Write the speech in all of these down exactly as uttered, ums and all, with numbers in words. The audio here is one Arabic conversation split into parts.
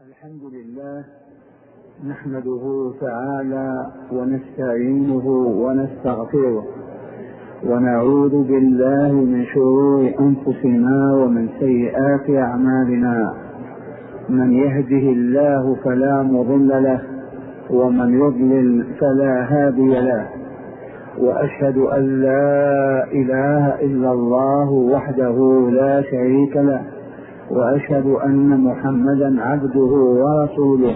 الحمد لله نحمده تعالى ونستعينه ونستغفره ونعوذ بالله من شرور أنفسنا ومن سيئات أعمالنا. من يهده الله فلا مضل له ومن يضلل فلا هادي له، وأشهد أن لا إله إلا الله وحده لا شريك له، وأشهد أن محمدا عبده ورسوله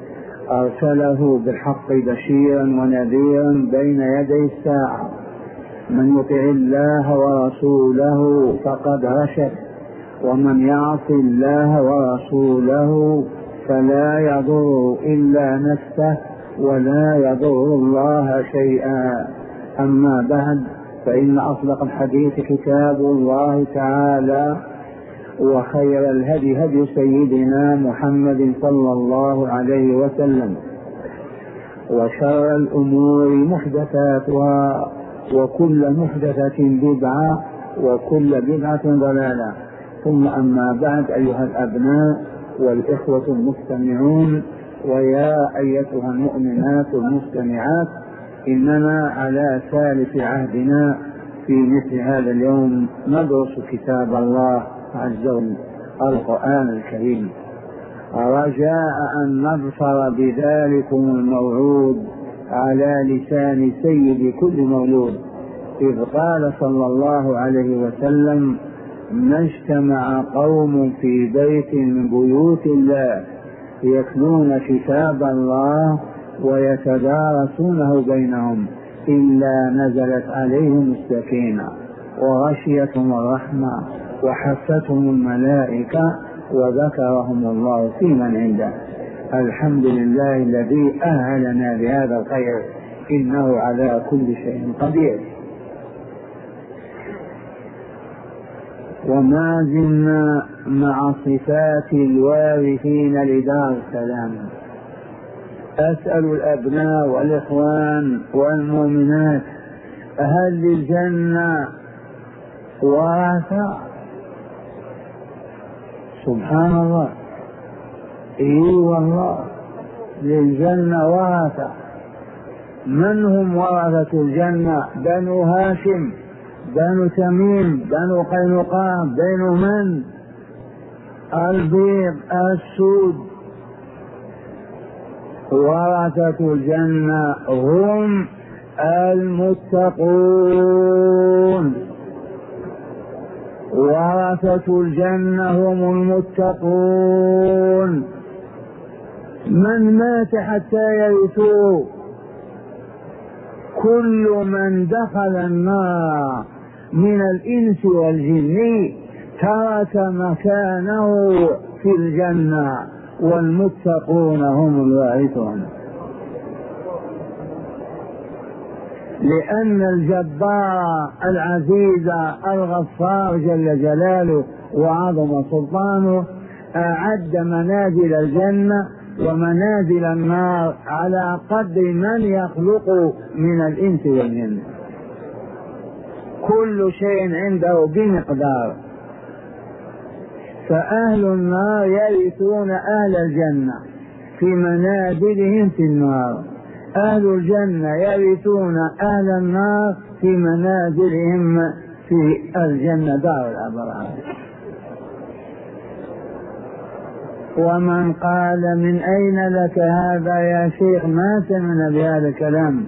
أرسله بالحق بشيرا ونذيرا بين يدي الساعة. من يطع الله ورسوله فقد رشد، ومن يعص الله ورسوله فلا يضر إلا نفسه ولا يضر الله شيئا. أما بعد، فإن أصدق الحديث كتاب الله تعالى، وخير الهدي هدي سيدنا محمد صلى الله عليه وسلم، وشر الأمور محدثاتها، وكل محدثة بدعة، وكل بدعة ضلالة. ثم أما بعد، أيها الأبناء والإخوة المستمعون، ويا أيتها المؤمنات المستمعات، إننا على ثالث عهدنا في مثل هذا اليوم ندرس كتاب الله عز وجل القرآن الكريم، رجاء أن نظفر بذلكم الموعود على لسان سيد كل مولود، إذ قال صلى الله عليه وسلم: ما اجتمع قوم في بيت من بيوت الله يتلون كتاب الله ويتدارسونه بينهم إلا نزلت عليهم السكينة وغشيتهم الرحمة وحفتهم الملائكة وذكرهم الله في من عنده. الحمد لله الذي أهلنا بهذا الخير، إنه على كل شيء قدير. وما زلنا مع صفات الوارثين لدار السلام. أسأل الأبناء والإخوان والمؤمنات: هل للجنة ورثة؟ سبحان الله، إي والله للجنة ورثة. من هم ورثة الجنة؟ بنو هاشم، بنو تميم، بنو قينقاع، بنو من؟ البيض، السود. ورثة الجنة هم المتقون، ورثة الجنة هم المتقون. من مات حتى يرثوه؟ كل من دخل النار من الإنس والجن ترك مكانه في الجنة، والمتقون هم الوارثون. لأن الجبار العزيز الغفار جل جلاله وعظم سلطانه أعد منازل الجنة ومنازل النار على قدر من يخلق من الإنس والجن. كل شيء عنده بمقدار. فأهل النار يرثون أهل الجنة في منازلهم في النار، أهل الجنة يرثون أهل النار في منازلهم في الجنة دار الأبرار. ومن قال: من أين لك هذا يا شيخ؟ ما سمعنا بهذا الكلام.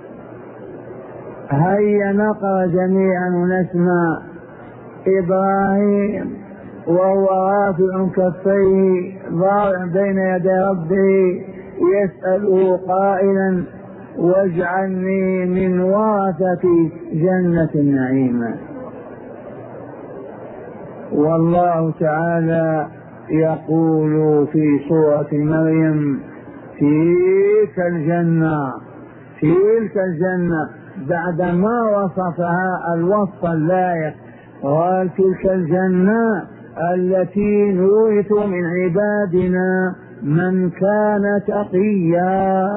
هيا نقرأ جميعا ونسمع. إبراهيم وهو رافع كفيه ضارع بين يدي ربه يسأله قائلا: واجعلني من ورثة جنة النعيم. والله تعالى يقول في سورة مريم: تلك الجنة، تلك الجنة، بعدما وصفها الوصف اللائق، قال: تلك الجنة التي نورث من عبادنا من كان تقيا.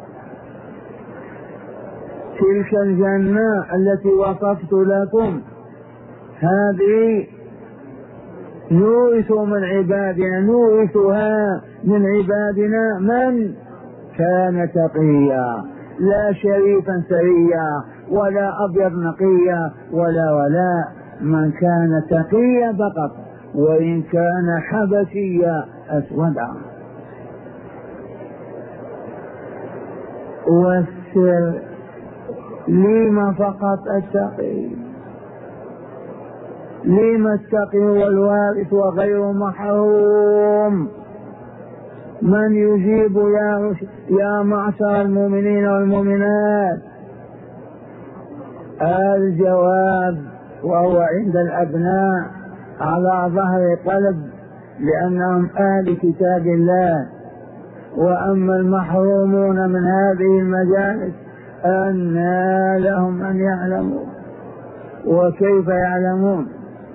تلك الجنة التي وصفت لكم هذه نورث من عبادنا، نورثها من عبادنا من كان تقيا، لا شريفا سريا ولا أبيض نقيا ولا ولا، من كان تقيا فقط، وإن كان حبشيا أسودا. والسر لما فقط التقي؟ لما التقي والوارث وغير محروم؟ من يجيب يا, يا معشر المؤمنين والمؤمنات؟ الجواب وهو عند الأبناء على ظهر قلب، لأنهم أهل كتاب الله. وأما المحرومون من هذه المجالس أنى لهم أن يعلموا، وكيف يعلمون؟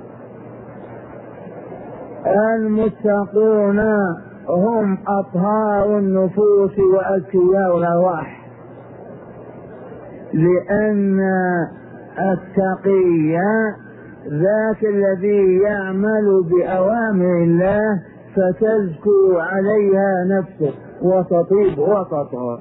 المتقون هم أطهار النفوس وأذكياء الأرواح، لأن التقي ذاك الذي يعمل بأوامر الله فتزكو عليها نفسه وتطيب وتطهر،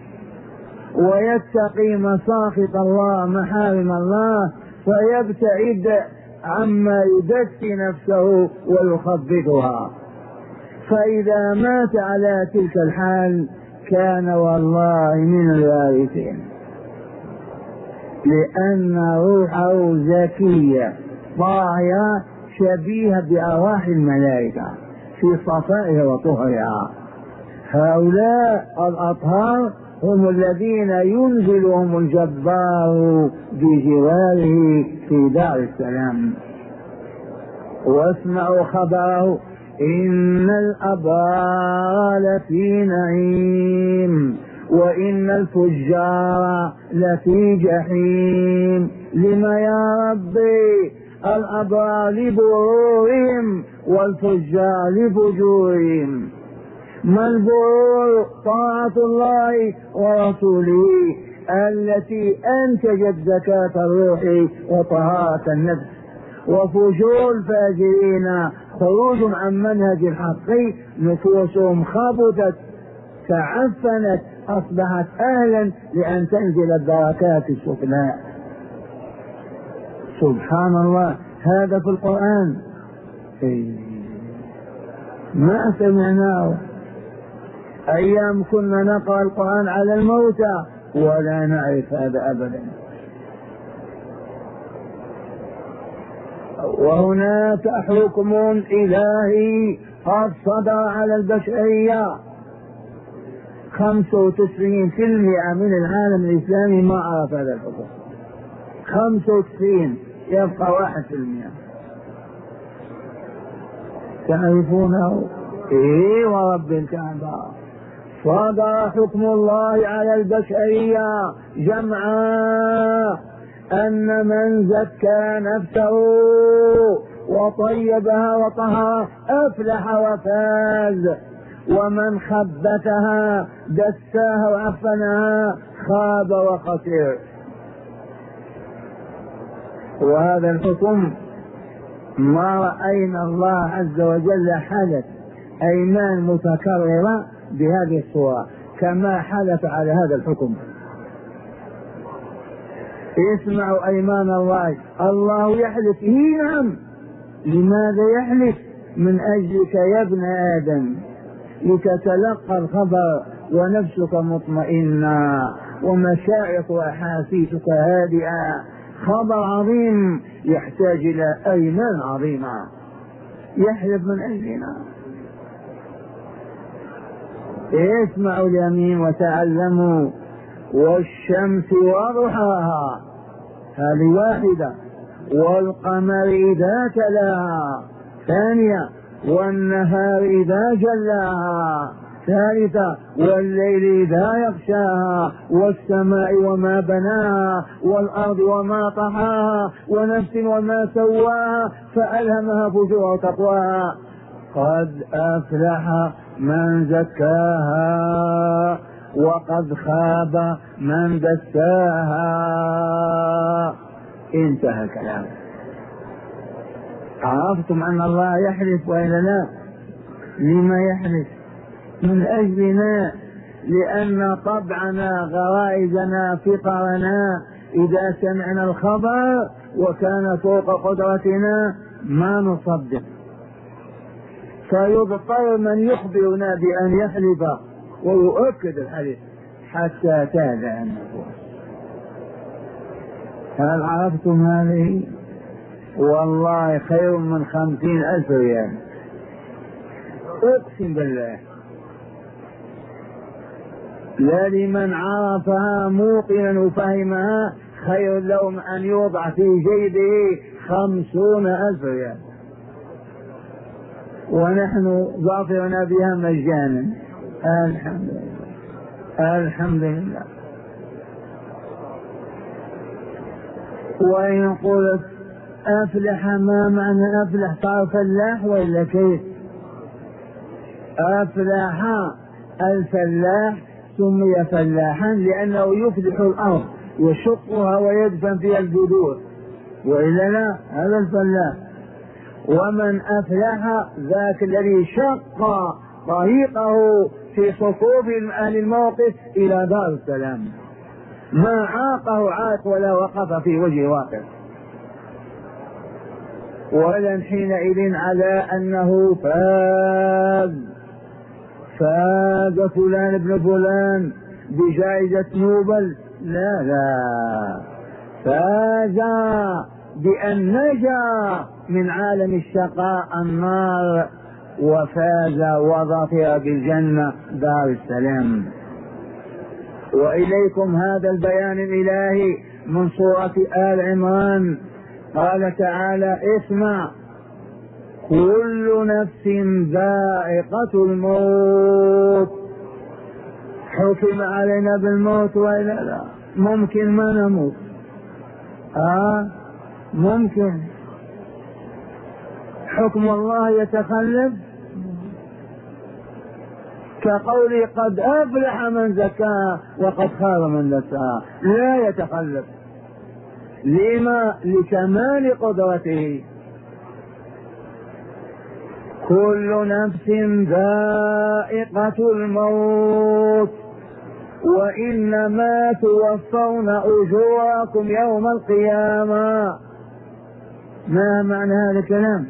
ويتقي مساخط الله محارم الله فيبتعد عما يدسي نفسه ويخبطها. فإذا مات على تلك الحال كان والله من الوارثين، لأن روحه زكية طاهرة شبيهة بأرواح الملائكة في صفائها وطهرها. هؤلاء الأطهار هم الذين ينزلهم الجبار بجواره في دار السلام. واسمعوا خبره: إن الأبرار لفي نعيم وإن الفجار لفي جحيم. لما يا ربي؟ الأبرار لبرورهم والفجار لفجورهم. ما البرور؟ طاعة الله ورسوله التي أنتجت زكاة الروح وطهارة النفس. وفجور الفاجرين خروج عن منهج الحق، نفوسهم خبثت تعفنت أصبحت أهلا لأن تنزل البركات السفلاء. سبحان الله، هذا في القرآن ما سمعناه. أيام كنا نقرأ القرآن على الموتى ولا نعرف هذا أبدا. وهناك حكم إلهي قد صدر على البشرية. خمسة وتسعين في المئة من العالم الإسلامي ما عرف هذا الحكم، خمسة وتسعين، يبقى واحد في المئة. تعرفونه؟ إيه ورب الكعبة، صدر حكم الله على البشرية جمعا أن من زكى نفسه وطيبها وطهر أفلح وفاز، ومن خبثها دساها وعفنها خاب وخسر. وهذا الحكم ما رأينا الله عز وجل حدث أيمان متكررة بهذه الصورة كما حدث على هذا الحكم. اسمعوا أيمان الله، الله يحلف. إيه نعم، لماذا يحلف؟ من أجلك يا ابن آدم، لتتلقى الخبر ونفسك مطمئنة ومشاعرك وأحاسيسك هادئة. خبر عظيم يحتاج إلى أيمان عظيمة. يحلف من أجلنا. اسمعوا اليمين وتعلموا: والشمس وضحاها، هذه واحدة، والقمر إذا تلاها، ثانية، والنهار إذا جلاها، ثالثة، والليل إذا يغشاها، والسماء وما بناها، والأرض وما طحاها، ونفس وما سواها فألهمها فجورها وتقواها. قد أفلح من زكاها وقد خاب من دساها. انتهى الكلام. عرفتم أن الله يحلف وإلا لا؟ لما يحلف؟ من أجلنا، لأن طبعنا غرائزنا فطرنا إذا سمعنا الخبر وكان فوق قدرتنا ما نصدق، فيضطر من يخبرنا بأن يحلف ويؤكد الحلف حتى تهدأ النفوس. هل عرفتم هذه؟ والله خير من خمسين ألف ريال، أقسم بالله. لا لمن عرفها موقنا وفهمها خير لهم أن يوضع في جيبه خمسون ألف ريال ونحن ظافرنا بها مجانا. الحمد لله الحمد لله. وإن قلت أفلح، ما معنى أفلح؟ صار فلاح ولا كيف؟ أفلح الفلاح سمي فلاحا لأنه يفلح الأرض يشقها ويدفن فيها الجذور، وإلا لا هذا الفلاح. ومن أفلح ذاك الذي شق طريقه في صفوف أهل الموقف إلى دار السلام، ما عاقه عاق ولا وقف في وجه واقف، ولن حينئذ على أنه فاز فاز فلان ابن فلان بجائزة نوبل، لا لا، فاز بأن نجا من عالم الشقاء النار وفاز وظفر بالجنة دار السلام. وإليكم هذا البيان الإلهي من سورة آل عمران. قال تعالى: اسمع، كل نفس ذائقة الموت. حكم علينا بالموت وإلا لا؟ ممكن ما نموت؟ آه ممكن. حكم الله يتخلف؟ كقولي قد أفلح من زكاها وقد خاب من دساها، لا يتخلف. لما؟ لكمال قدرته. كل نفس ذائقة الموت وإنما توفون أجوركم يوم القيامة. ما معنى هذا الكلام؟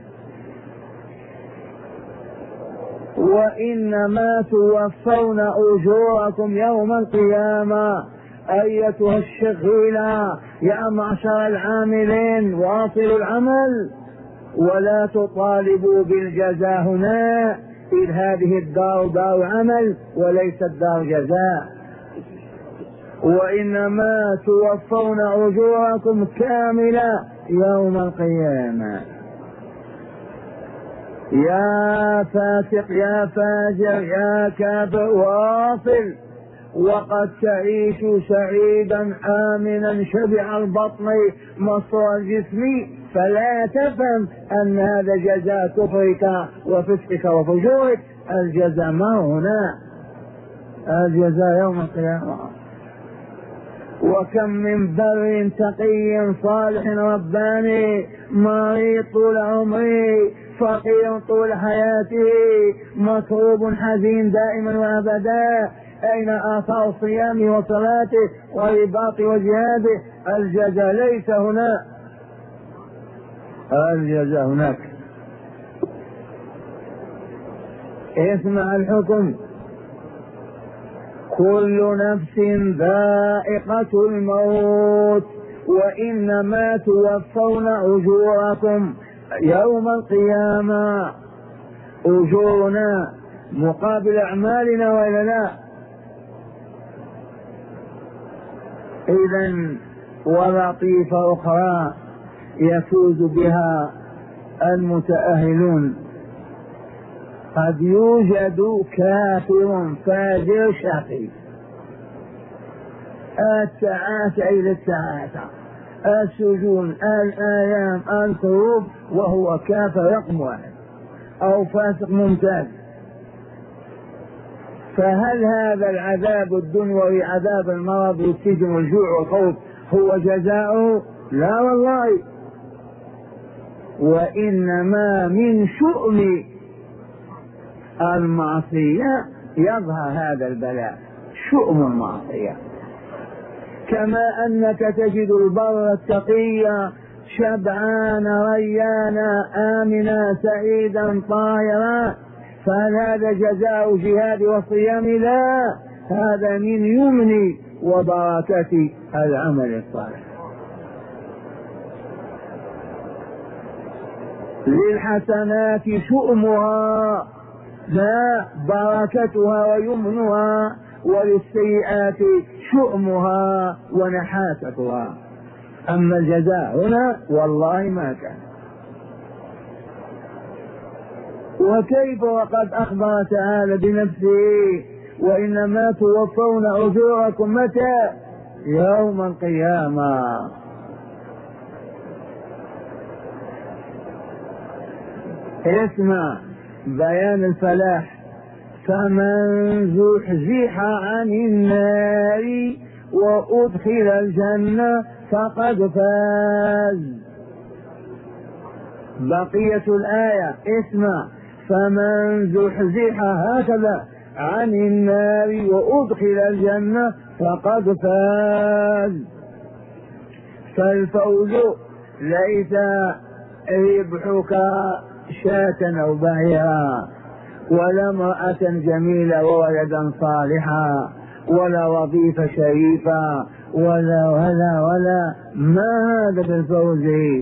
وإنما توفون أجوركم يوم القيامة. أيتها الشغيلة يا معشر العاملين واصلوا العمل ولا تطالبوا بالجزاء هنا، إذ هذه الدار دار عمل وليست دار جزاء. وإنما توفون أجوركم كاملة يوم القيامة. يا فاسق يا فاجر يا كافر واصل، وقد تعيش سعيدا آمنا شبع البطن مصر الجسم، فلا تفهم أن هذا جزاء كفرك وفسقك وفجورك. الجزاء ما هنا، الجزاء يوم القيامة. وكم من بر تقي صالح رباني مريض طول عمري فقير طول حياته مكروب حزين دائما وابدا، اين اثار صيامه وصلاته ورباطه وجهاده؟ الجزاء ليس هنا، الجزاء هناك. اسمع الحكم: كل نفس ذائقة الموت وإنما توفون أجوركم يوم القيامة. أجورنا مقابل أعمالنا وإلا لا؟ إذن ولطيفة أخرى يفوز بها المتأهلون: قد يوجد كافر فاجر شقي، التعاسة إلى التعاسة، السجون، الآيام، الكروب، وهو كافر رقم واحد أو فاسق ممتاز. فهل هذا العذاب الدنيوي عذاب المرض والسجن والجوع والخوف هو جزاؤه؟ لا والله. وإنما من شؤم المعصية يظهر هذا البلاء، شؤم المعصية. كما أنك تجد البر التقي شبعان ريانا آمنا سعيدا طاهرا، فهل هذا جزاء جهاد والصيام؟ لا، هذا من يمن وبركة العمل الصالح. للحسنات شؤمها، لا بركتها ويمنها، وللسيئات شؤمها ونحاستها. أما الجزاء هنا والله ما كان. وكيف وقد أخبر تعالى بنفسه وإنما توفون أجوركم متى؟ يوم القيامة. اسمع بيان الفلاح: فمن زحزح عن النار وأدخل الجنة فقد فاز. بقية الآية اسمع: فمن زحزح هكذا عن النار وأدخل الجنة فقد فاز. فالفوز ليس ربحك شاة أو بعيرا، ولا امرأة جميلة وولدا صالحا، ولا وظيفة شريفة، ولا ولا ولا ما هذا بالفوز.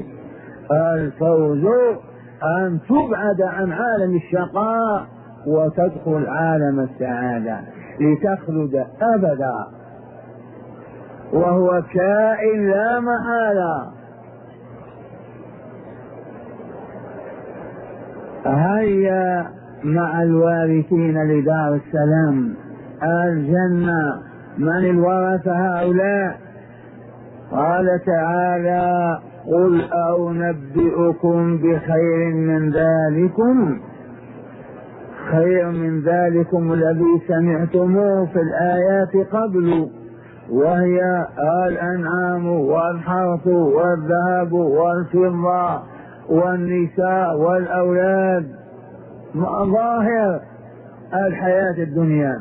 الفوز أن تبعد عن عالم الشقاء وتدخل عالم السعادة لتخلد أبدا، وهو كائن لا محالة. هيا مع الوارثين لدار السلام الجنة. من الورث هؤلاء؟ قال تعالى: قل أنبئكم بخير من ذلكم. خير من ذلكم الذي سمعتموه في الآيات قبل، وهي الأنعام والحرث والذهب والفضة والنساء والأولاد، مظاهر الحياة الدنيا.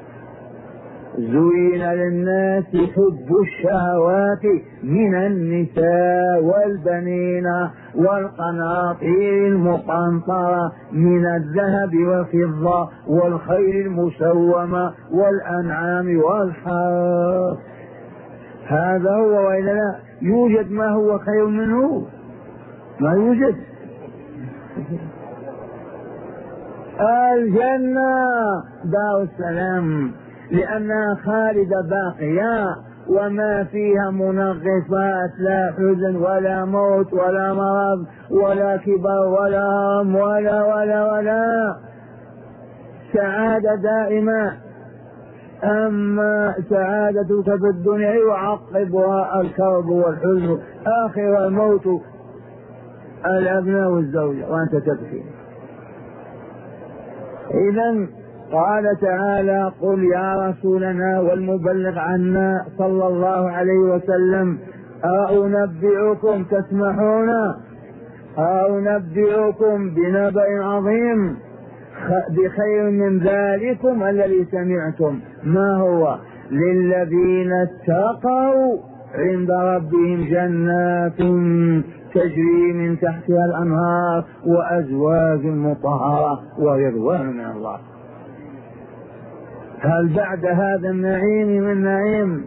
زين للناس حب الشهوات من النساء والبنين والقناطير المقنطرة من الذهب والفضة والخيل المسومة والأنعام والحرث. هذا هو، وإلا لا يوجد ما هو خير منه؟ ما يوجد. الجنة دار السلام لأنها خالدة باقية، وما فيها منغصات، لا حزن ولا موت ولا مرض ولا كبر ولا هم ولا ولا ولا سعادة دائمة. أما سعادتك في الدنيا يعقبها الكرب والحزن، آخر الموت الأبناء والزوجة وأنت تبكي. إذن قال تعالى: قل يا رسولنا والمبلغ عنا صلى الله عليه وسلم أنبئكم، تسمحون؟ أنبئكم بنبأ عظيم بخير من ذلكم الذي سمعتم. ما هو؟ للذين اتقوا عند ربهم جنات تجري من تحتها الأنهار وأزواج مطهرة ورضوان من الله. هل بعد هذا النعيم من نعيم؟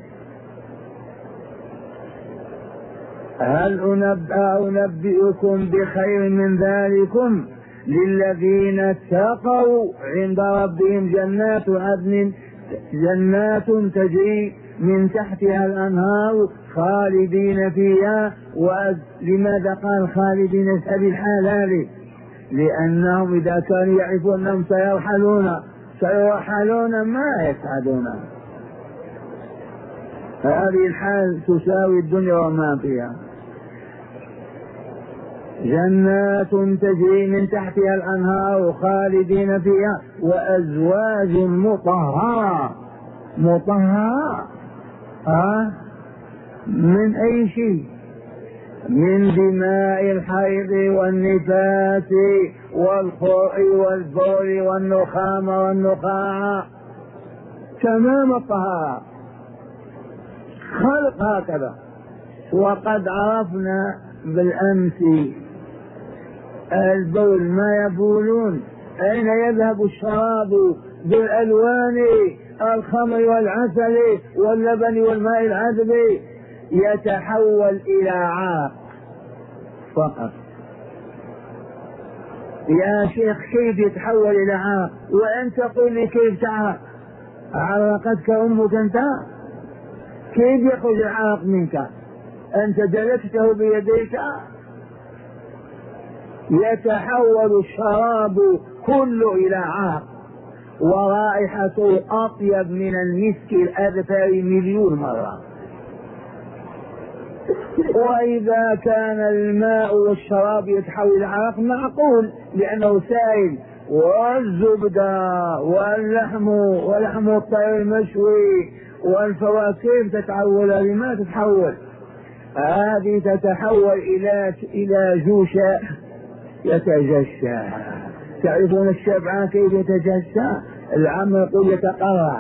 هل أنبئكم بخير من ذلكم؟ للذين اتقوا عند ربهم جنات عدن، جنات تجري من تحتها الأنهار خالدين فيها. ولماذا قال خالدين في الحلال؟ لأنهم إذا كانوا يعرفون أنهم سيرحلون سيرحلون ما يسعدون. فهذه الحال تساوي الدنيا وما فيها. جنات تجري من تحتها الأنهار خالدين فيها وأزواج مطهرة. مطهرة أه؟ من أي شيء؟ من دماء الحيض والنفاس والخوء والبول والنخامة والنقاعة تمام الطهارة، خلق هكذا. وقد عرفنا بالأمس البول ما يبولون، أين يذهب الشراب بالألوان الخمر والعسل واللبن والماء العذب؟ يتحول إلى عاق فقط. يا شيخ كيف يتحول إلى عاق وأنت تقول لي كيف تعاق؟ عرقتك أمك أنت؟ كيف يخرج العاق منك؟ أنت دلكته بيديك؟ يتحول الشراب كله إلى عاق، ورائحته أطيب من المسك الأذفر مليون مرة. وإذا كان الماء والشراب يتحول إلى عاق معقول لأنه سائل، والزبدة واللحم ولحم الطير المشوي والفواكه تتحول، هذه ما تتحول، هذه تتحول إلى إلى جوشاء يتجشى. تعرفون الشبعان كيف يتجشى؟ العم يقول يتقرع،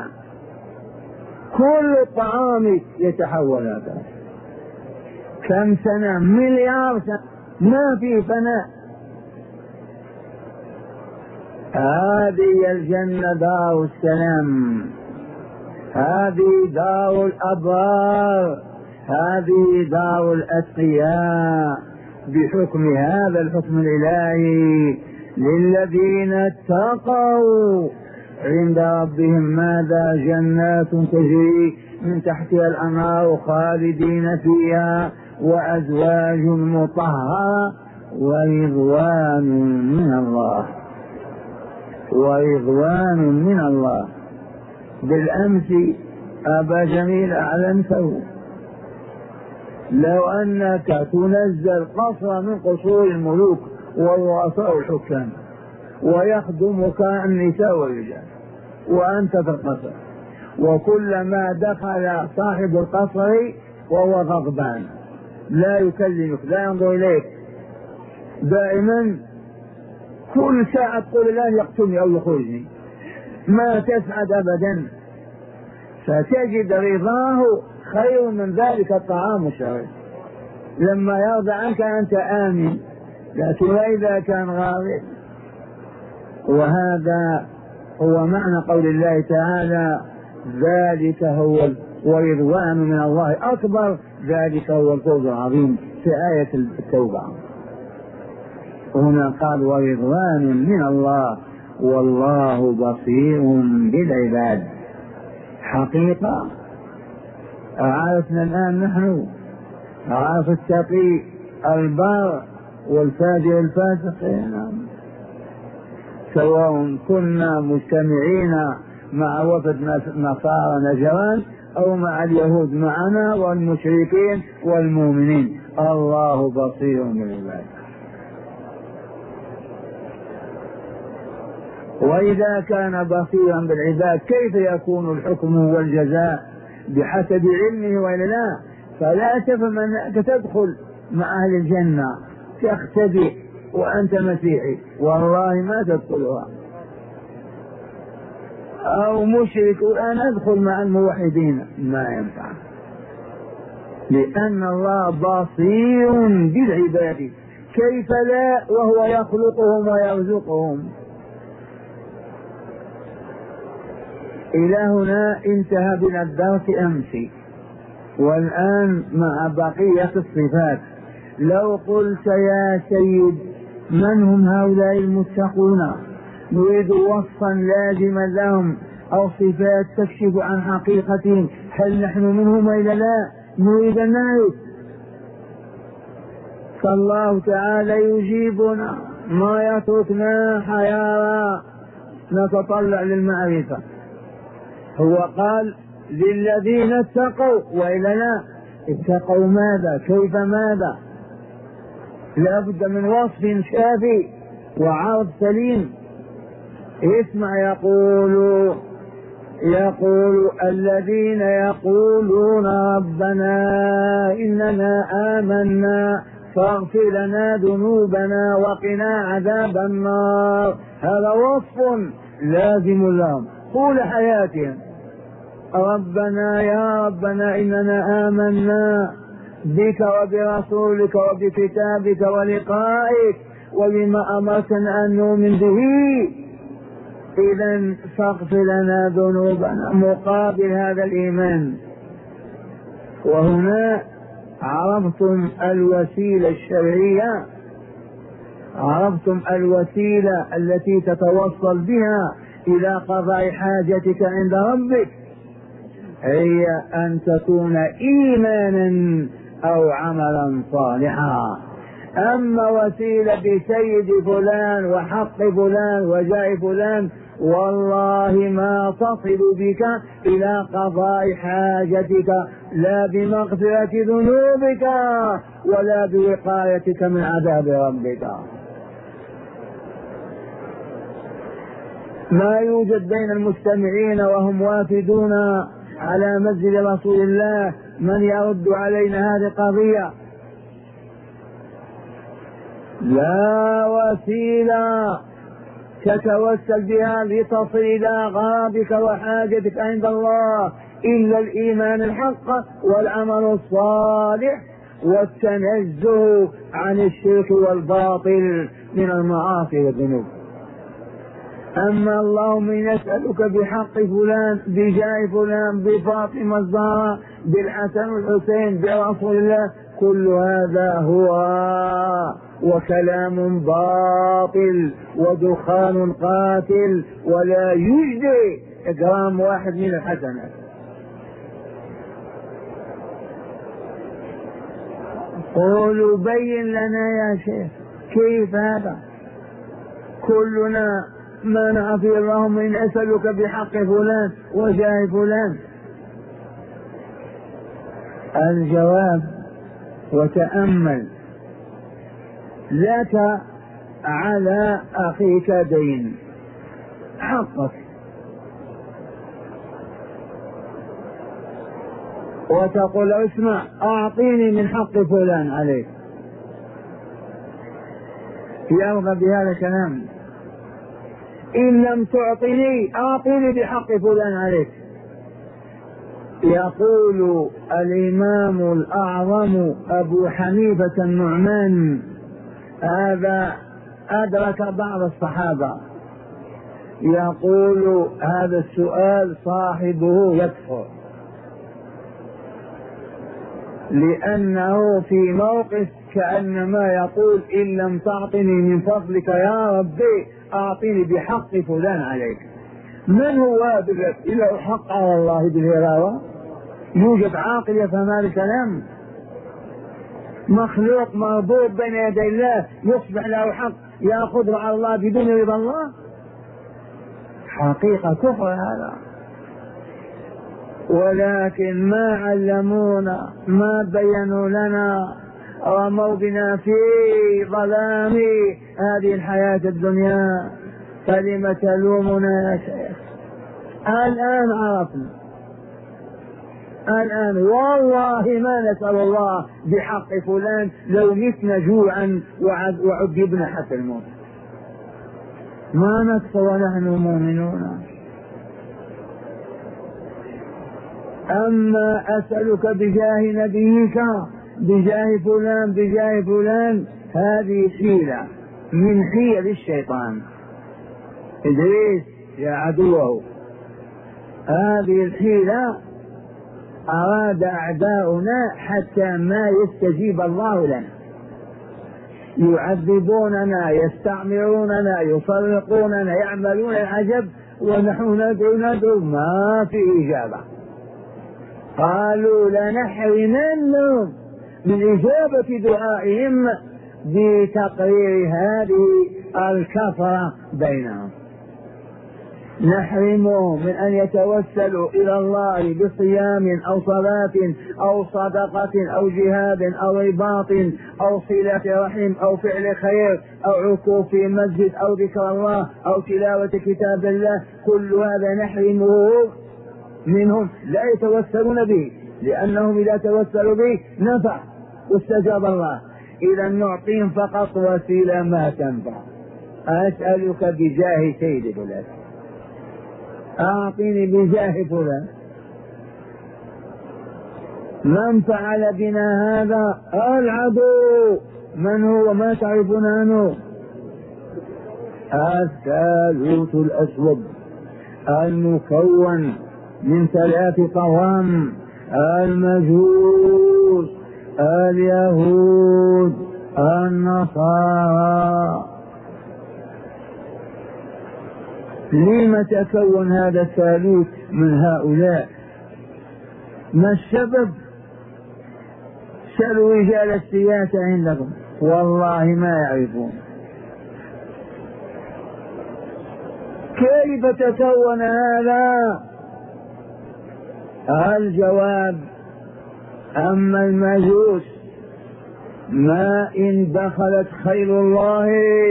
كل الطعام يتحول هكذا. كم سنة؟ مليار سنة، ما في فناء. هذه الجنة دار السلام، هذه دار الأبرار، هذه دار الأتقياء بحكم هذا الحكم الإلهي للذين اتقوا عند ربهم. ماذا؟ جنات تجري من تحتها الأنهار خالدين فيها، وأزواج مطهرة، ورضوان من الله، ورضوان من الله. بالأمس أبا جميل أعلنته لو أنك تنزل قصر من قصور الملوك والرؤساء الحكام ويخدمك النساء والرجال وأنت في القصر، وكلما دخل صاحب القصر وهو غضبان لا يكلمك لا ينظر إليك، دائما كل ساعة تقول لا يقتلني أو يخرجني، ما تسعد أبدا. فتجد رضاه خير من ذلك الطعام الشرعي. لما يرضى عنك أنت آمن، لكن إذا كان غاضب. وهذا هو معنى قول الله تعالى ذلك هو ورضوان من الله أكبر، ذلك هو الفوز العظيم في آية التوبة. هنا قال ورضوان من الله والله بصير بالعباد. حقيقة عرفنا الآن نحن، عرف التقي البار والفاجر الفاسق، سواء كنا مجتمعين مع وفد نصارى نجران أو مع اليهود معنا والمشركين والمؤمنين، الله بصير بالعباد. وإذا كان بصيرا بالعباد كيف يكون الحكم والجزاء؟ بحسب علمه وإلا لا؟ فلا تفهم أنك تدخل مع أهل الجنة تختبئ وأنت مسيحي، والله ما تدخلها، أو مشرك الآن أدخل مع الموحدين، ما ينفع، لأن الله بصير بالعباد. كيف لا وهو يخلقهم ويرزقهم؟ إلى هنا انتهى بنا الدرس أمس، والآن مع بقية الصفات. لو قلت يا سيد من هم هؤلاء المتقون؟ نريد وصفا لازما لهم أو صفات تكشف عن حقيقتهم، هل نحن منهم إلا لا؟ نريد أن نعرف. فالله تعالى يجيبنا، ما يتركنا حيارى نتطلع للمعرفة. هو قال للذين اتقوا، وإلا لا؟ اتقوا ماذا؟ كيف ماذا؟ لا بد من وصف شافي وعرض سليم. اسمع، يقول يقول الذين يقولون ربنا إننا آمنا فاغفر لنا ذنوبنا وقنا عذاب النار. هذا وصف لازم لهم طول حياتهم. ربنا يا ربنا إننا آمنا بك وبرسولك وبكتابك ولقائك وبما أمرتنا أن نؤمن به، إذا فاغفر لنا ذنوبنا مقابل هذا الإيمان. وهنا عرفتم الوسيلة الشرعية، عرفتم الوسيلة التي تتوصل بها إلى قضاء حاجتك عند ربك، هي أن تكون إيمانا أو عملا صالحا. أما وسيلة بسيد فلان وحق فلان وجاه فلان والله ما تصل بك إلى قضاء حاجتك، لا بمغفرة ذنوبك ولا بوقايتك من عذاب ربك. ما يوجد بين المستمعين وهم وافدون على مسجد رسول الله من يرد علينا هذه القضية؟ لا وسيلة تتوسل بها لتصل إلى غرضك وحاجتك عند الله إلا الإيمان الحق والعمل الصالح والتنزه عن الشرك والباطل من المعاصي والذنوب. أما اللهم نسألك بحق فلان بجاه فلان بفاطمة الزهراء بالحسن والحسين برسول الله، كل هذا هو وكلام باطل ودخان قاتل ولا يجدي جرام واحد من الحسنات. قولوا بين لنا يا شيخ كيف هذا؟ كلنا ما نعطي اللهم إن أسألك بحق فلان وجاه فلان. الجواب وتأمل، لك على أخيك دين حقك، وتقول اسمع أعطيني من حق فلان عليك، يرضى بهذا الكلام. إن لم تعطني أعطيني بحق فلان عليك. يقول الإمام الأعظم أبو حنيفة النعمان، هذا أدرك بعض الصحابة، يقول هذا السؤال صاحبه يكفر، لأنه في موقف كأنما يقول إن لم تعطني من فضلك يا ربي أعطني بحق فلان عليك. من هو هذا إلا حق على الله بالهراوة؟ يوجد عاقل يفهم هذا الكلام؟ مخلوق مربوط بين يدي الله يصبح له حق يأخذه على الله بدون رضا الله؟ حقيقة كفر هذا. ولكن ما علمونا، ما بينوا لنا، رموا بنا في ظلام هذه الحياة الدنيا. فلم تلومنا يا شيخ؟ الآن عرفنا، الآن والله ما نسأل الله بحق فلان لو متنا جوعا وعذبنا حتى الموت، ما نكفر ونحن مؤمنون. أما أسألك بجاه نبيك بجاه فلان بجاه فلان، هذه حيلة من حيل الشيطان إدريس يا عدوه. هذه الحيلة أراد أعداؤنا حتى ما يستجيب الله لنا، يعذبوننا يستعمروننا يفرقوننا يعملون العجب ونحن ندعو ندعو ما في إجابة. قالوا لنحرمنهم من إجابة دعائهم بتقرير هذه الكفرة بينهم، نحرمهم من أن يتوسلوا إلى الله بصيام أو صلاة أو صدقة أو جهاد أو رباط أو صلة رحم أو فعل خير أو عكوف في مسجد أو ذكر الله أو تلاوة كتاب الله. كل هذا نحرمه منهم، لا يتوسلون به، لأنهم إذا توسلوا به نفع واستجاب الله. إذا نعطيهم فقط وسيلة ما تنفع. أسألك بجاه سيد فلان، أعطيني بجاه فلان. من فعل بنا هذا؟ العدو. من هو؟ ما تعرفون عنه؟ الثالوث الأسود المكون من ثلاث قوام: المجوس، اليهود، النصارى. لم تكون هذا الثالوث من هؤلاء؟ ما السبب؟ سألوا رجال السياسة عندكم، والله ما يعرفون. كيف تكون هذا؟ الجواب: أما المجوس ما إن دخلت خيل الله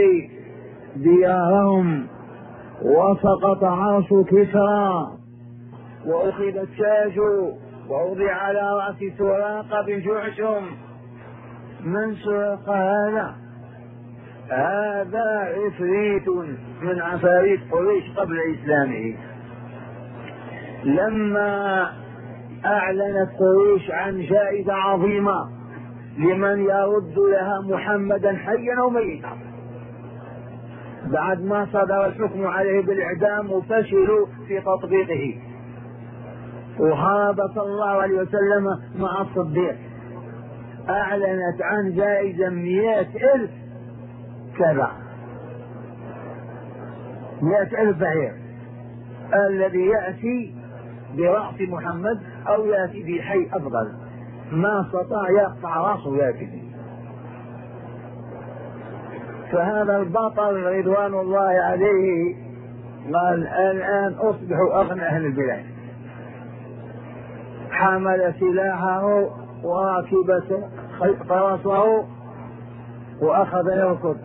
ديارهم وسقط عرش كسرى وأخذ التاج ووضع على رأس سراقة بن جعشم. من سراقة هذا؟ هذا عفريت من عفاريت قريش قبل إسلامه. لما أعلنت قريش عن جائزة عظيمة لمن يرد لها محمدا حيا أو ميتا، بعد ما صدر الحكم عليه بالإعدام وفشلوا في تطبيقه، وهرب صلى الله عليه وسلم مع الصديق، أعلنت عن جائزة مئة ألف كذا، مئة ألف بعير، الذي يأتي برأس محمد أو يأتي بحي أفضل، ما استطاع يقطع رأسه يأتي به. فهذا البطل رضوان الله عليه قال: الآن أصبح أغنى أهل البلاد. حمل سلاحه وركب فرسه وأخذ يركض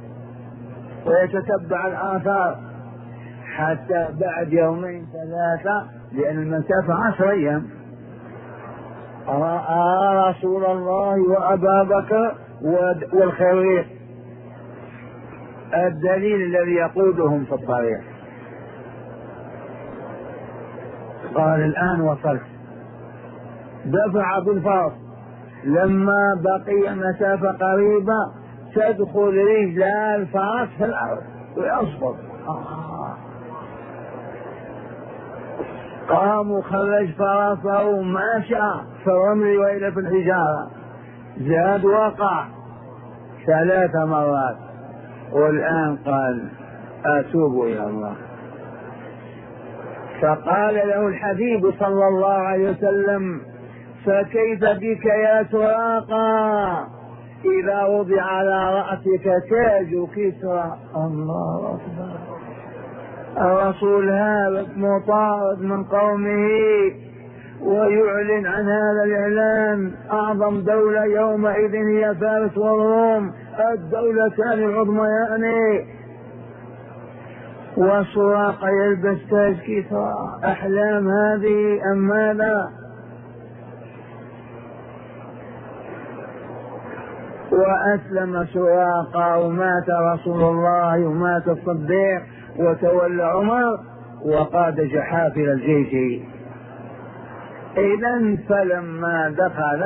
ويتتبع الآثار، حتى بعد يومين ثلاثة، لأن المسافة عشر أيام، رأى رسول الله وأبا بكر والخريق، الدليل الذي يقودهم في الطريق. قال: الآن وصلت. دفع بالفرس، لما بقي مسافة قريبة تدخل رجل الفرس في الأرض ويسقط. آه. قام وخرج فرسه ماشى في الرمل وإلى في الحجارة، زاد وقع ثلاث مرات، والآن قال: أتوب إلى الله. فقال له الحبيب صلى الله عليه وسلم: فكيف بك يا سراقة إذا وضع على رأسك تاج كسرى؟ الله أكبر. الرسول هذا مطارد من قومه ويعلن عن هذا الإعلان. أعظم دولة يومئذ هي فارس والروم، الدولتان العظميان، وسراقة يلبس تاج كسرى. أحلام هذه أم ماذا؟ وأسلم سراقة ومات رسول الله ومات الصديق وتولى عمر وقاد جحافل الجيش. إذن فلما دخل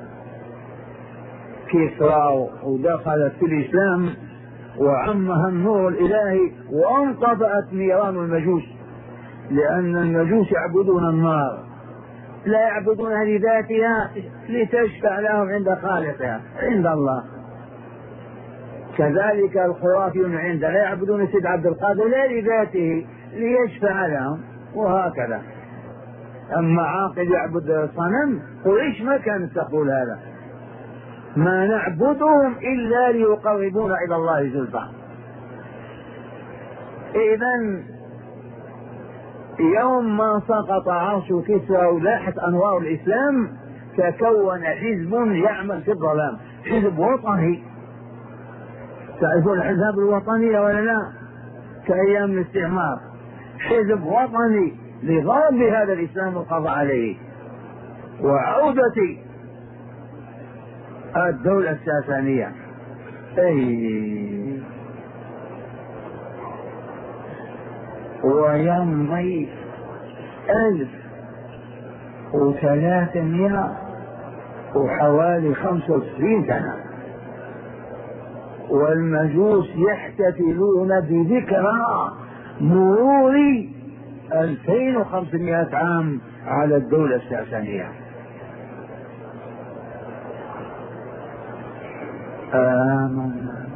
كسرى ودخلت في الإسلام وعمها النور الإلهي وانقطعت نيران المجوس، لأن المجوس يعبدون النار، لا يعبدونها لذاتها لتشفع لهم عند خالقها عند الله. كذلك الخرافيون عند لا يعبدون سيد عبد القادر لا لذاته ليشفع لهم، وهكذا. أما عاقل يعبد صنم، قريش ما كانت تقول هذا: ما نعبدهم إلا ليقربونا إلى الله زلفى. إذن يوم ما سقط عرش كسرى ولاحت أنوار الإسلام تكون حزب يعمل في الظلام، حزب وطني. تعرفون الحزب الوطنية ولا لا؟ كأيام الاستعمار، حزب وطني لغرب هذا الإسلام والقضاء عليه وعودة الدولة الساسانية. أي ويمضي ألف وثلاثمائة وحوالي خمسة وتسعين سنة والمجوس يحتفلون بذكرى مرور ألفين وخمسمائة عام على الدولة الساسانية. آمنا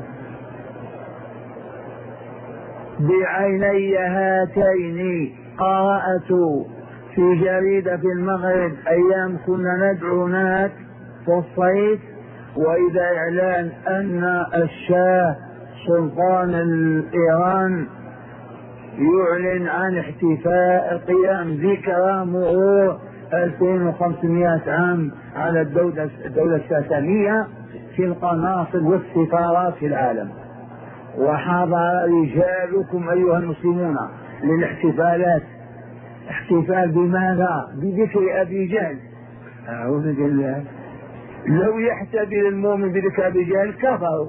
بعيني هاتين قرأت في جريدة في المغرب أيام كنا ندعو هناك في الصيف، وإذا إعلان أن الشاه سلطان الإيران يعلن عن احتفاء قيام ذكرى مرور ألفين وخمسمائة عام على الدولة الدولة الساسانية في القناصل والسفارات في العالم. وحضر رجالكم أيها المسلمون للاحتفالات. احتفال بماذا؟ بذكر أبي جهل. أعوذ بالله، لو يحتفل المؤمن بذكر أبي جهل كفروا.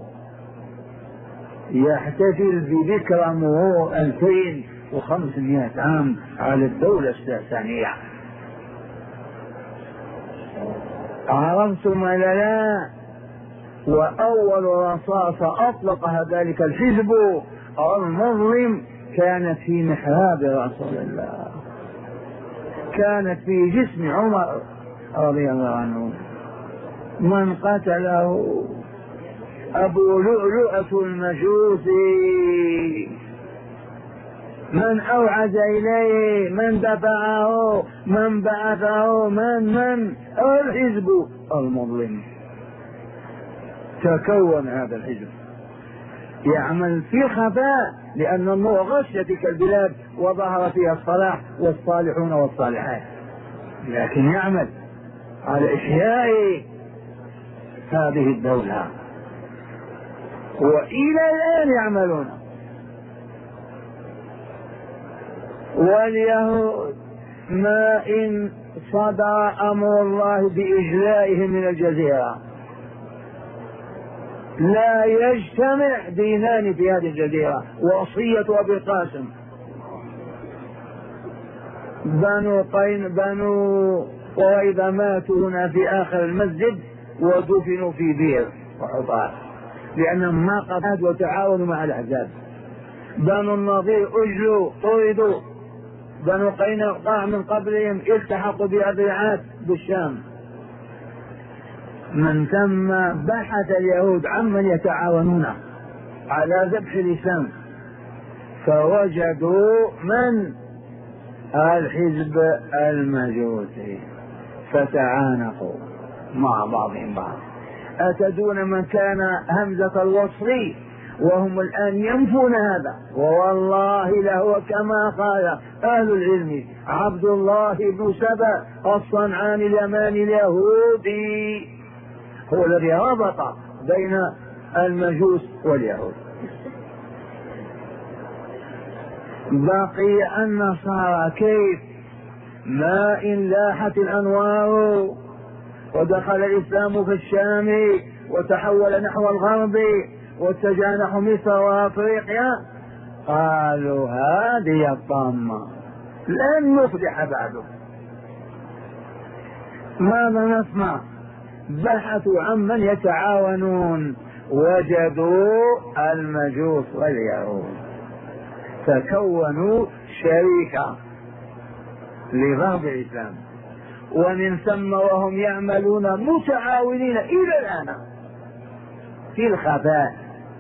يحتفل بذكرى مرور ألفين وخمسمائة عام على الدولة الساسانية. عرفتم ولا لا؟ وأول رصاصة أطلقها ذلك الحزب المظلم كانت في محراب رسول الله، كانت في جسم عمر رضي الله عنه. من قتله؟ أبو لؤلؤة المجوسي. من أوعز إليه؟ من دفعه؟ من بعثه؟ من من الحزب المظلم. تكون هذا الحزب يعمل في خفاء لأن النور غش تلك البلاد وظهر فيها الصلاح والصالحون والصالحات، لكن يعمل على إحياء هذه الدولة، وإلى الآن يعملون. واليهود ما إن صدر أمر الله بإجلائهم من الجزيرة لا يجتمع دينان في هذه الجزيرة. وصية أبي القاسم بنو قين بنو قريظة ماتوا هنا في آخر المسجد ودفنوا في بير وحطار لأنهم ما قتلوا وتعاونوا مع الأحزاب. بنو النضير أجلوا طردوا. بنو قينقاع من قبلهم التحقوا بأذرعات بالشام. من ثم بحث اليهود عمن يتعاونون على ذبح الإسلام فوجدوا من الحزب المجوسي فتعانقوا مع بعضهم بعض. أتدون من كان همزة الوصل وهم الآن ينفون هذا؟ ووالله لهو كما قال أهل العلم عبد الله بن سبأ الصنعاني اليماني اليهودي هو الذي ربط بين المجوس واليهود. بقي النصارى كيف؟ ما إن لاحت الأنوار ودخل الإسلام في الشام وتحول نحو الغرب واتجه نحو مصر وأفريقيا قالوا هذه الطامة لن نفلح بعده. ماذا نصنع؟ بحثوا عمن يتعاونون وجدوا المجوس واليهود فكونوا شركة لضرب الإسلام، ومن ثم وهم يعملون متعاونين إلى الآن في الخفاء.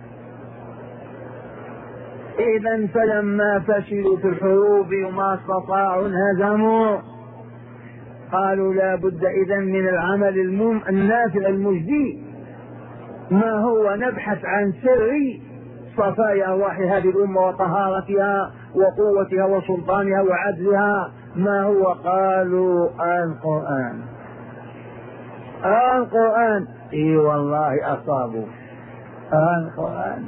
إذا فلما فشلوا في الحروب وما استطاعوا انهزموا قالوا لا بد إذا من العمل المم... النافع المجدي. ما هو؟ نبحث عن سر صفايا أرواح هذه الأمة وطهارتها وقوتها وسلطانها وعدلها. ما هو؟ قالوا القرآن. القرآن اي والله اصابوا القرآن،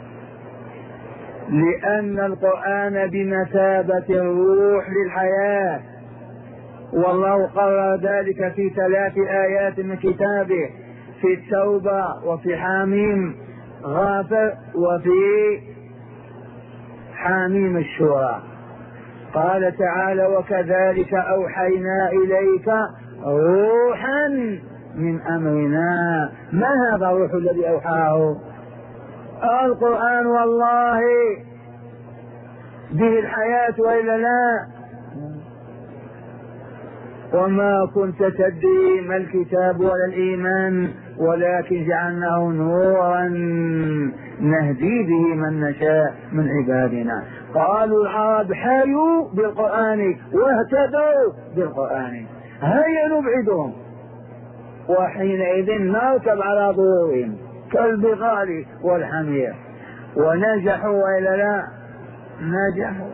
لأن القرآن بمثابة الروح للحياة، والله قرر ذلك في ثلاث آيات من كتابه في التوبة وفي حاميم غافر وفي حاميم الشورى. قال تعالى وكذلك أوحينا إليك روحا من أمرنا. ما هذا الروح الذي أوحاه؟ القرآن والله به الحياة وإلا لا. وما كنت تدري ما الكتاب ولا الإيمان ولكن جعلناه نورا نهدي به من نشاء من عبادنا. قالوا العرب حيوا بالقرآن واهتدوا بالقرآن، هيا نبعدهم وحينئذ نركب على ظهورهم كالبغال والحمير. ونجحوا وإلا لا؟ نجحوا.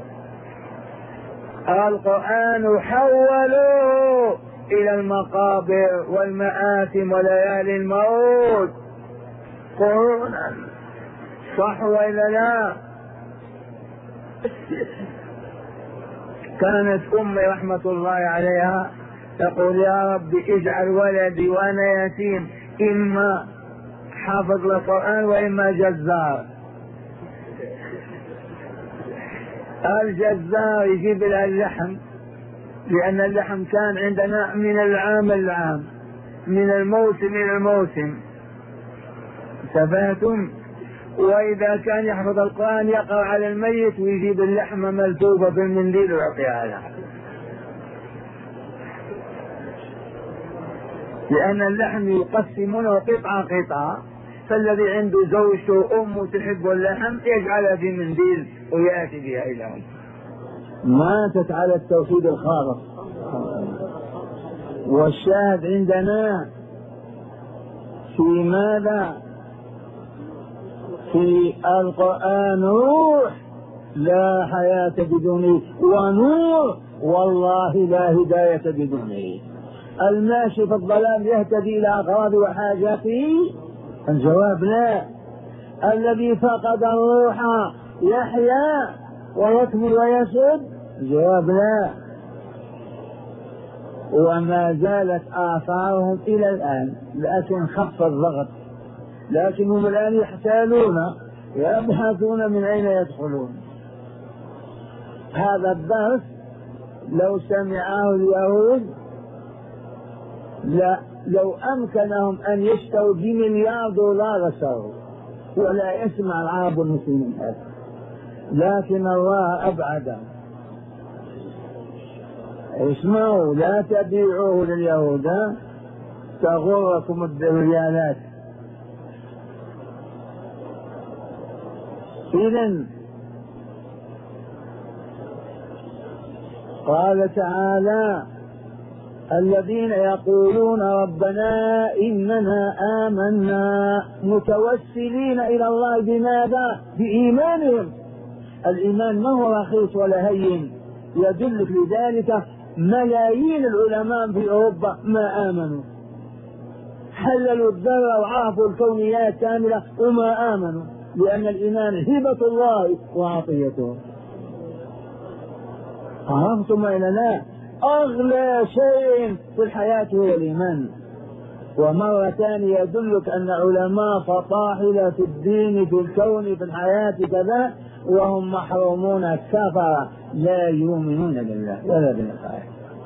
القرآن حولوا إلى المقابر والمآثم وليالي الموت قرونا، صح وإلا لا؟ كانت أمي رحمة الله عليها تقول يا رب اجعل ولدي وأنا يتيم إما حافظ القرآن وإما جزار. الجزار يجيب لها اللحم، لأن اللحم كان عندنا من العام العام، من الموسم إلى الموسم، ثباتم. وإذا كان يحفظ القرآن يقرأ على الميت ويجيب اللحمة ملتوبة بالمنديل ويعطيها له، لأن اللحم يقسمونه قطعة قطعة، فالذي عنده زوجته وأمه تحب اللحم يجعلها في منديل ويأتي بها إلى ماتت على التوحيد الخالص. والشاهد عندنا في ماذا؟ في القرآن روح لا حياة بدونه، ونور والله لا هداية بدونه. الماشي في الظلام يهتدي إلى أغراضه وحاجاته؟ الجواب لا. الذي فقد الروح يحيا ويكمل ويسد؟ الجواب لا. وما زالت آثارهم إلى الآن، لكن خف الضغط، لكنهم الآن يحتالون يبحثون من أين يدخلون. هذا الدرس لو سمعه اليهود لا لو أمكنهم أن يشتروا بمليار دولار شروا، ولا يسمع العرب المسلمين هذا، لكن الله أبعد. اسمعوا لا تبيعوه لليهود تغركم الريالات. إذن قال تعالى الذين يقولون ربنا إننا آمنا متوسلين إلى الله بماذا؟ بإيمانهم. الإيمان ما هو رخيص ولا هين، يدل في ذلك ملايين العلماء في أوروبا ما آمنوا، حللوا الذرة وعرفوا الكونيات كاملة وما آمنوا، لأن الإيمان هبة الله وعطيته. عرفتم إلى لا؟ أغلى شيء في الحياة هو الإيمان. ومرة ثانية يدلك أن علماء فطاحلة في الدين في الكون في الحياة كذا وهم محرومون كفرة لا يؤمنون بالله ولا بالآخرة،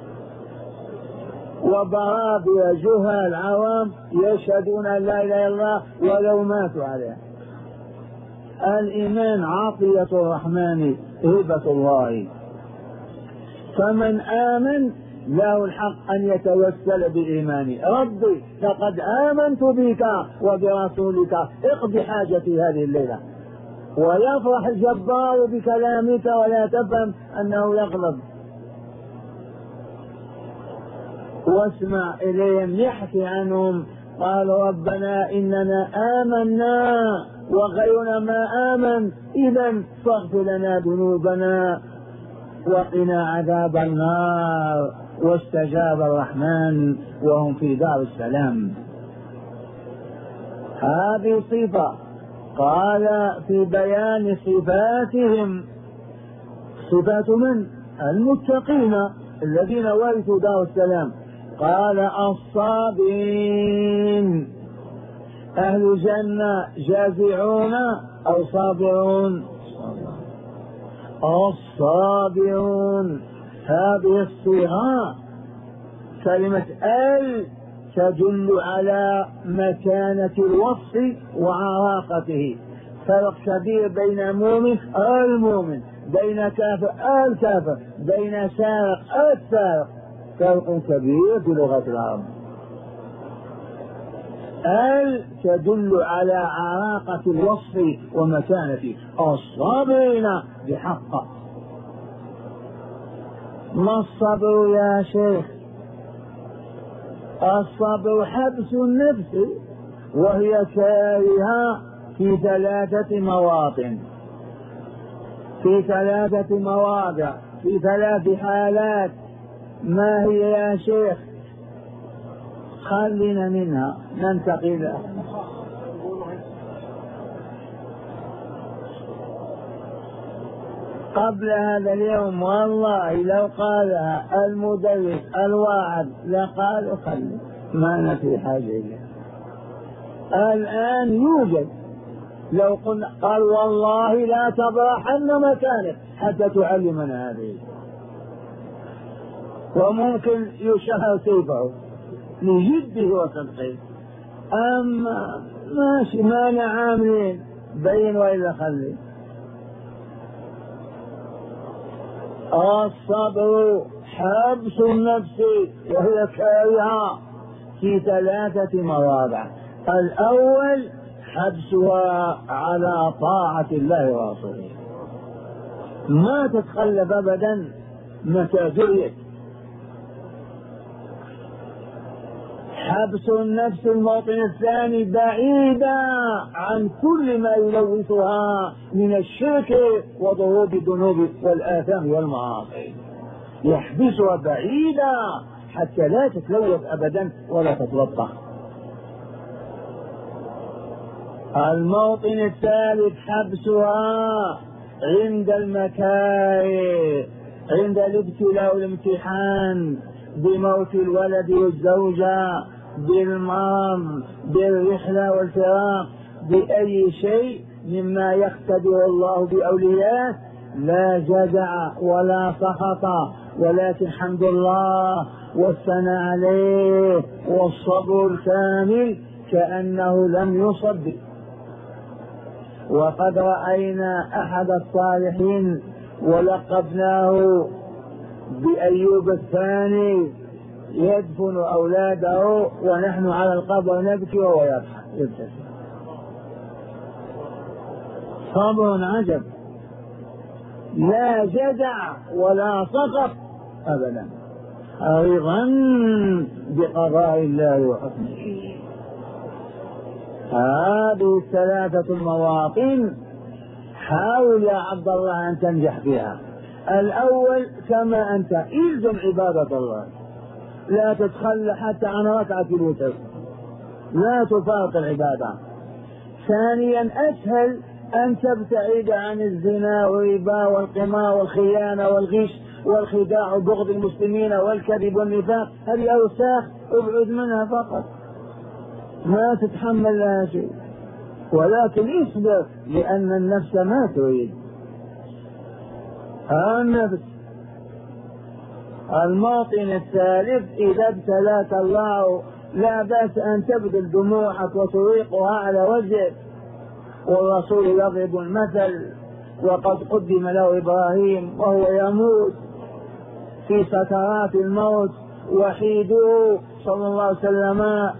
وضرابي جهال عوام يشهدون أن لا إله إلا الله ولو ماتوا عليها. الإيمان عطية الرحمن هبة الله، فمن آمن له الحق أن يتوسل بإيمانه. ربي لقد آمنت بك وبرسولك اقض حاجتي هذه الليلة. ويفرح الجبار بكلامك ولا تفهم أنه يغضب. واسمع إليهم يحكي عنهم، قال ربنا إننا آمنا وغيرنا ما آمن إذا فاغفر لنا ذنوبنا وقنا عذاب النار. واستجاب الرحمن وهم في دار السلام. هذه صفة. قال في بيان صفاتهم، صفات من؟ المتقين الذين ورثوا دار السلام. قال الصابرين أهل الجنة جازعون أو صابرون؟ الصابرون. هذه الصيغة كلمة ال تدل على مكانة الوصف وعراقته. فرق كبير بين المؤمن المؤمن، بين كافر الكافر، بين سارق السارق، فرق كبير في لغة العرب. ال تدل على عراقة الوصف ومكانته. الصابرين بحق. ما الصبر يا شيخ؟ الصبر حبس النفس وهي كارهة في ثلاثة مواطن، في ثلاثة مواضع، في ثلاث حالات. ما هي يا شيخ؟ خلينا منها ننتقل. قبل هذا اليوم والله لو قالها المدرس الواعد لقال خلي ما أنا في حاجة إليه. الآن يوجد، لو قلنا قال والله لا تبرحن مكانك حتى تعلمنا هذه، وممكن يشهر سيفه لجده وصدقه. أما ماشي ما نعاملين بين وإلا خلي. الصبر حبس النفس وهي كارهة في ثلاثة مواضع. الأول حبسها على طاعة الله ورسوله، ما تتخلف أبدا متى جريت. حبس النفس الموطن الثاني بعيدا عن كل ما يلوثها من الشرك وضروب الذنوب والآثام والمعاصي، يحبسها بعيدا حتى لا تتلوث أبدا ولا تتلطخ. الموطن الثالث حبسها عند المكاره، عند الابتلاء والامتحان، بموت الولد والزوجة، بالمرض، بالرحلة والفراق، بأي شيء مما يختبر الله بأوليائه. لا جزع ولا سخط، ولكن حمد الله والثناء عليه والصبر الكامل كأنه لم يصب. وقد رأينا أحد الصالحين ولقبناه بأيوب الثاني يدفن أولاده ونحن على القبر نبكي وهو يضحك يبتسم. صبر عجب، لا جزع ولا سقط أبدا، رضا بقضاء الله وحكمه. هذه الثلاثة المواطن حاول يا عبد الله أن تنجح فيها. الأول كما أنت إلزم عبادة الله، لا تتخلى حتى عن ركعة الوتر، لا تفارق العبادة. ثانيا أسهل أن تبتعد عن الزنا والربا والقمار والخيانة والغش والخداع وبغض المسلمين والكذب والنفاق، هذه أوساخ ابعد منها فقط، ما تتحمل لها شيء، ولكن اصبر لأن النفس ما تريد. النفس. الموطن الثالث إذا ابتلاك الله لا بأس أن تبذل دموعك وتريقها على وجهك، والرسول يضرب المثل، وقد قدم له إبراهيم وهو يموت في سكرات الموت وحيده صلى الله عليه وسلم،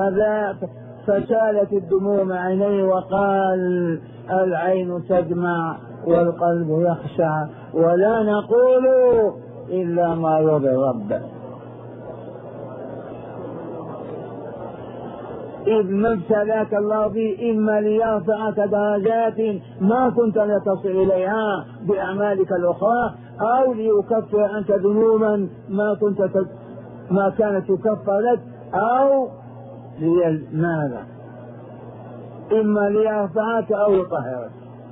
فسالت الدموع عينيه وقال العين تدمع والقلب يخشع ولا نقول إلا ما يرضي ربه. إذ ما ابتلاك الله به إما ليرفعك درجات ما كنت لتصل إليها بأعمالك الأخرى، أو ليكفر عنك ذنوبا ما كنت تت... ما كانت تكفر لك، أو ماذا؟ إما ليرفعك أو يطهرك.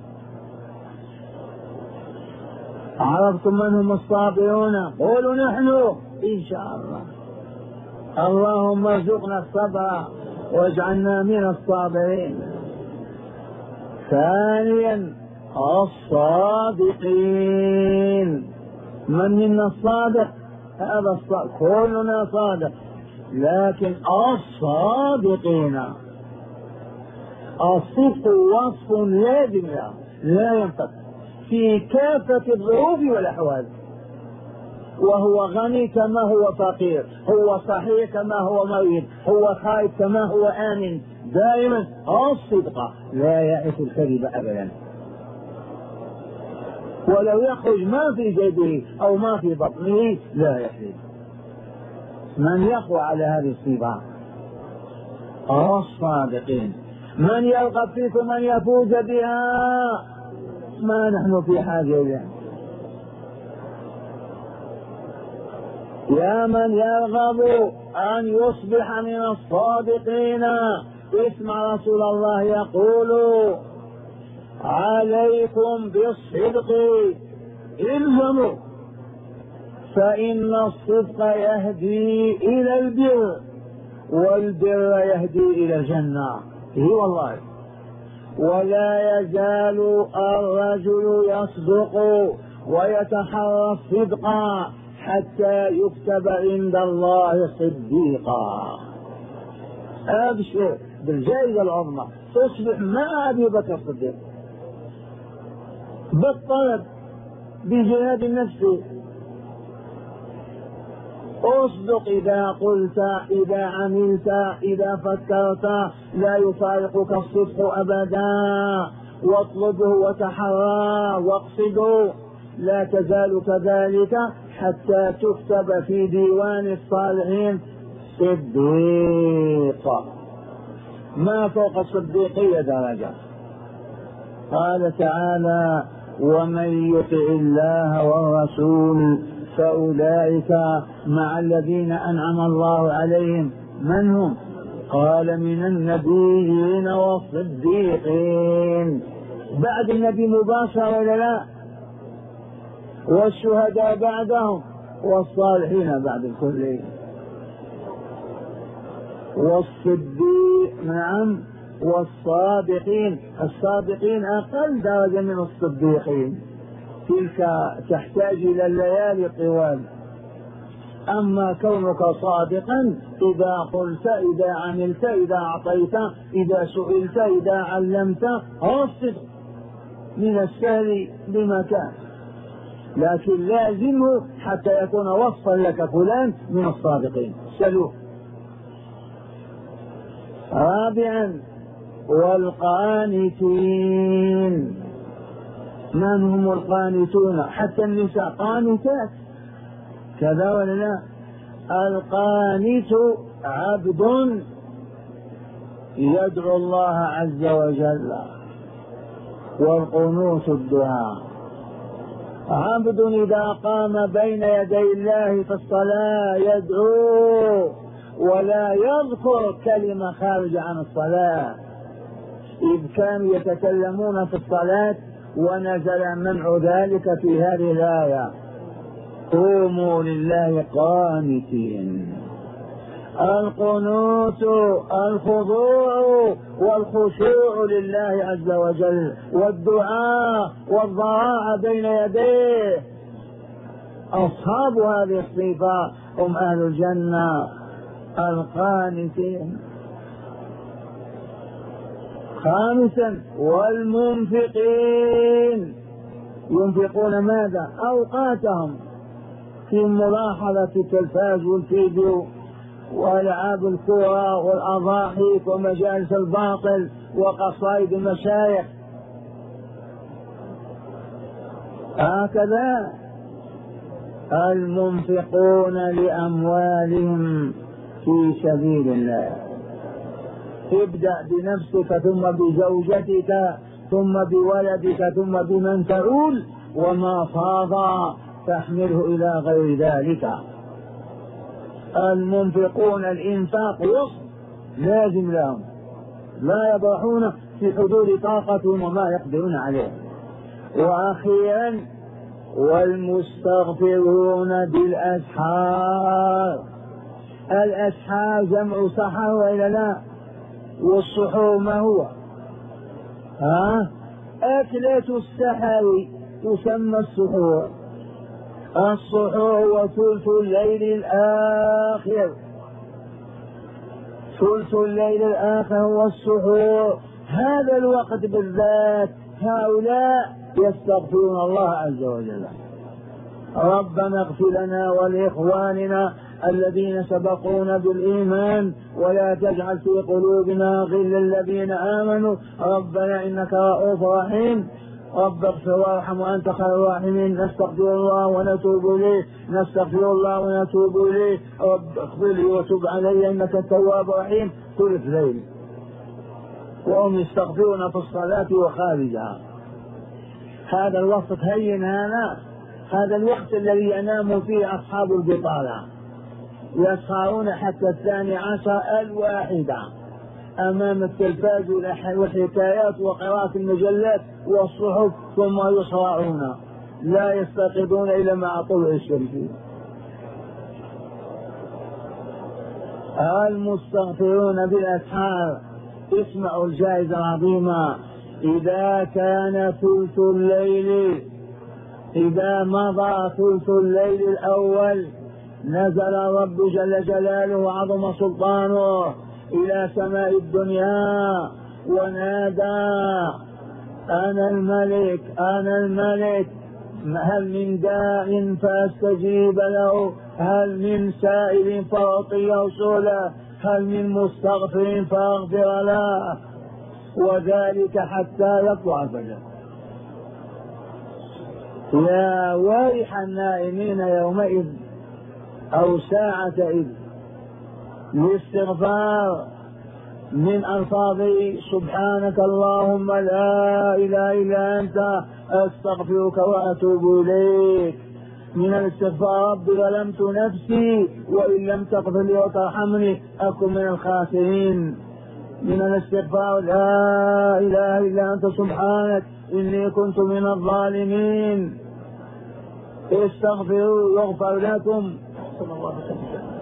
عرفتم من هم الصابرون؟ قولوا نحن إن شاء الله. اللهم ارزقنا الصبر واجعلنا من الصابرين. ثانيا الصادقين. من منا الصادق؟ هذا الصادق، كلنا صادق، لكن الصادقين الصدق وصف لازم له لا ينفك في كافة الظروف والأحوال، وهو غني كما هو فقير، هو صحيح كما هو مريض، هو خائف كما هو آمن، دائما الصدق لا يعرف الكذب أبدا، ولو يخرج ما في جيبه أو ما في بطنه لا يكذب. من يقوى على هذه الصفة؟ الصادقين. من يرغب فيكم من يفوز بها؟ ما نحن في حاجة إليه. يا من يرغب أن يصبح من الصادقين اسمع رسول الله يقول عليكم بالصدق الزموا فإن الصدق يهدي إلى البر والبر يهدي إلى الجنة. هي والله. ولا يزال الرجل يصدق ويتحرى الصدق حتى يكتب عند الله صديقا. أبشر بالجائزة العظمى، تصبح مع أبي بكر الصديق بالطلب بجهاد النفس. اصدق إذا قلت، إذا عملت، إذا فكرت، لا يفارقك الصدق أبدا. واطلبه وتحرى واقصده، لا تزال كذلك حتى تكتب في ديوان الصالحين صديق. ما فوق الصديقية درجة. قال تعالى ومن يطع الله والرسول فأولئك مع الذين أنعم الله عليهم. من هم؟ قال من النبيين والصديقين، بعد النبي مباشرة ولا لا؟ والشهداء بعدهم، والصالحين بعد الكل. والصديق نعم، والصادقين. الصادقين أقل درجة من الصديقين، تلك تحتاج إلى الليالي طوال. أما كونك صادقا إذا قلت، إذا عملت، إذا أعطيت، إذا سئلت، إذا علمت، هو الصدق من السهل بمكان، لكن لازمه حتى يكون وصفا لك فلان من الصادقين. سلوك. رابعا والقانتين. من هم القانتون؟ حتى النساء قانتات، كذا ولا لا؟ القانت عبد يدعو الله عز وجل، والقنوت الدعاء. عبد إذا قام بين يدي الله في الصلاة يدعو ولا يذكر كلمة خارجة عن الصلاة، إذ كانوا يتكلمون في الصلاة ونزل منع ذلك في هذه الآية قوموا لله قانتين. القنوت الخضوع والخشوع لله عز وجل، والدعاء والضراعة بين يديه. أصحاب هذه الصفة هم أهل الجنة القانتين. خامسا والمنفقين. ينفقون ماذا؟ أوقاتهم في ملاحظة التلفاز والفيديو وألعاب الكرة والأضاحي ومجالس الباطل وقصائد المشايخ. هكذا المنفقون لأموالهم في سبيل الله. ابدأ بنفسك ثم بزوجتك ثم بولدك ثم بمن تعول، وما فاض تحمله إلى غير ذلك. المنفقون الإنفاق وصف لازم لهم، لا يضعون في حدود طاقتهم وما يقدرون عليه. وأخيرا والمستغفرون بالأسحار. الأسحار جمع سحر وإلا لا؟ والسحور ما هو؟ ها؟ أكلة السحر تسمى السحور. السحور هو ثلث الليل الآخر، ثلث الليل الآخر هو السحور. هذا الوقت بالذات هؤلاء يستغفرون الله عز وجل. ربنا اغفر لنا ولإخواننا الذين سبقونا بالإيمان ولا تجعل في قلوبنا غلا للذين آمنوا ربنا إنك رؤوف رحيم. رب اغفر وارحم وأنت خير الراحمين. نستغفر الله ونتوب إليه، نستغفر الله ونتوب إليه. رب اغفر لي وتب علي إنك التواب الرحيم. ثلث ليل وهم يستغفرون في الصلاة وخارجها. هذا الوقت هين هذا هذا الوقت الذي ينام فيه أصحاب البطالة، يسهرون حتى الثاني عشر الواحدة أمام التلفاز والحكايات وقراءة المجلات والصحف، ثم يصرعون لا يستيقظون إلا مع طلوع الشمس. المستغفرون بالأسحار اسمعوا الجائزة العظيمة. إذا كان ثلث الليل إذا مضى ثلث الليل الأول نزل الرب جل جلاله وعظم سلطانه إلى سماء الدنيا ونادى أنا الملك أنا الملك، هل من داع فاستجيب له، هل من سائل فأعطيه سؤله، هل من مستغفر فأغفر له، وذلك حتى يطلع الفجر. يا ويح النائمين يومئذ أو ساعة إذ الاستغفار من ألفاظ سبحانك اللهم لا إله إلا أنت أستغفرك وأتوب إليك. من الاستغفار رب ظلمت نفسي وإن لم تغفر لي وترحمني أكن من الخاسرين. من الاستغفار لا إله إلا أنت سبحانك إني كنت من الظالمين. استغفروا يغفر لكم. صلى الله عليه وسلم.